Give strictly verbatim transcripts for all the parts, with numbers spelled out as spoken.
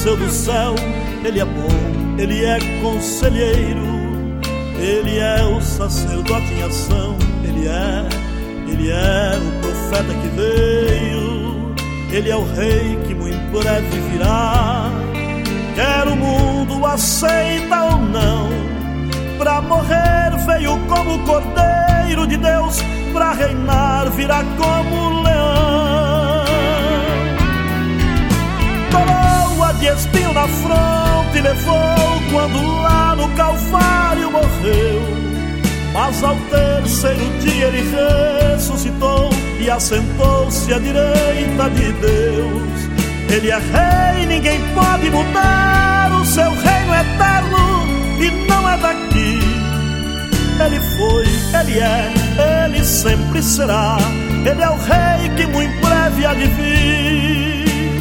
desceu do céu. Ele é bom, ele é conselheiro, ele é o sacerdote em ação. Ele é, ele é o profeta que veio, ele é o rei que muito breve virá. Quer o mundo aceita ou não, pra morrer veio como cordeiro de Deus, pra reinar virá como leão. Coroa de espinho na fronte levou quando lá no Calvário morreu, mas ao terceiro dia ele ressuscitou e assentou-se à direita de Deus. Ele é rei, ninguém pode mudar, o seu reino é eterno e não é daqui. Ele foi, ele é, ele sempre será. Ele é o rei que muito breve há de vir.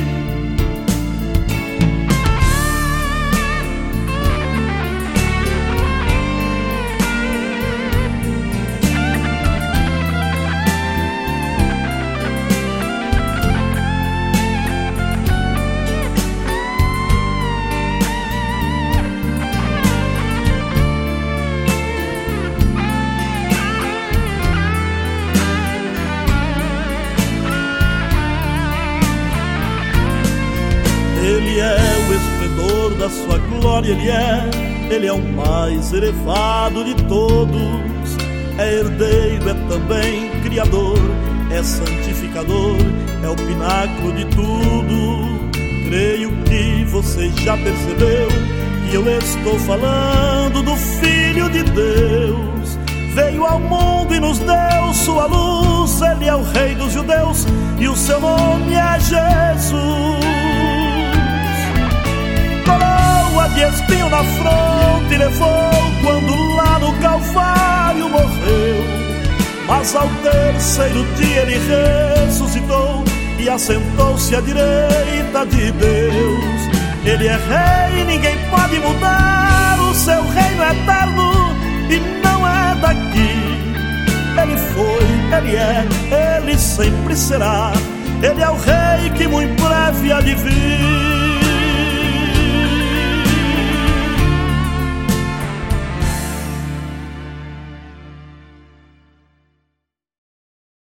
Ele é o esplendor da sua glória, ele é, ele é o mais elevado de todos. É herdeiro, é também criador, é santificador, é o pináculo de tudo. Creio que você já percebeu que eu estou falando do Filho de Deus. Veio ao mundo e nos deu sua luz, ele é o rei dos judeus e o seu nome é Jesus. Coroa de espinho na fronte levou quando lá no Calvário morreu, mas ao terceiro dia ele ressuscitou e assentou-se à direita de Deus. Ele é rei, ninguém pode mudar, o seu reino é eterno e não é daqui. Ele foi, ele é, ele sempre será. Ele é o rei que muito breve há de vir.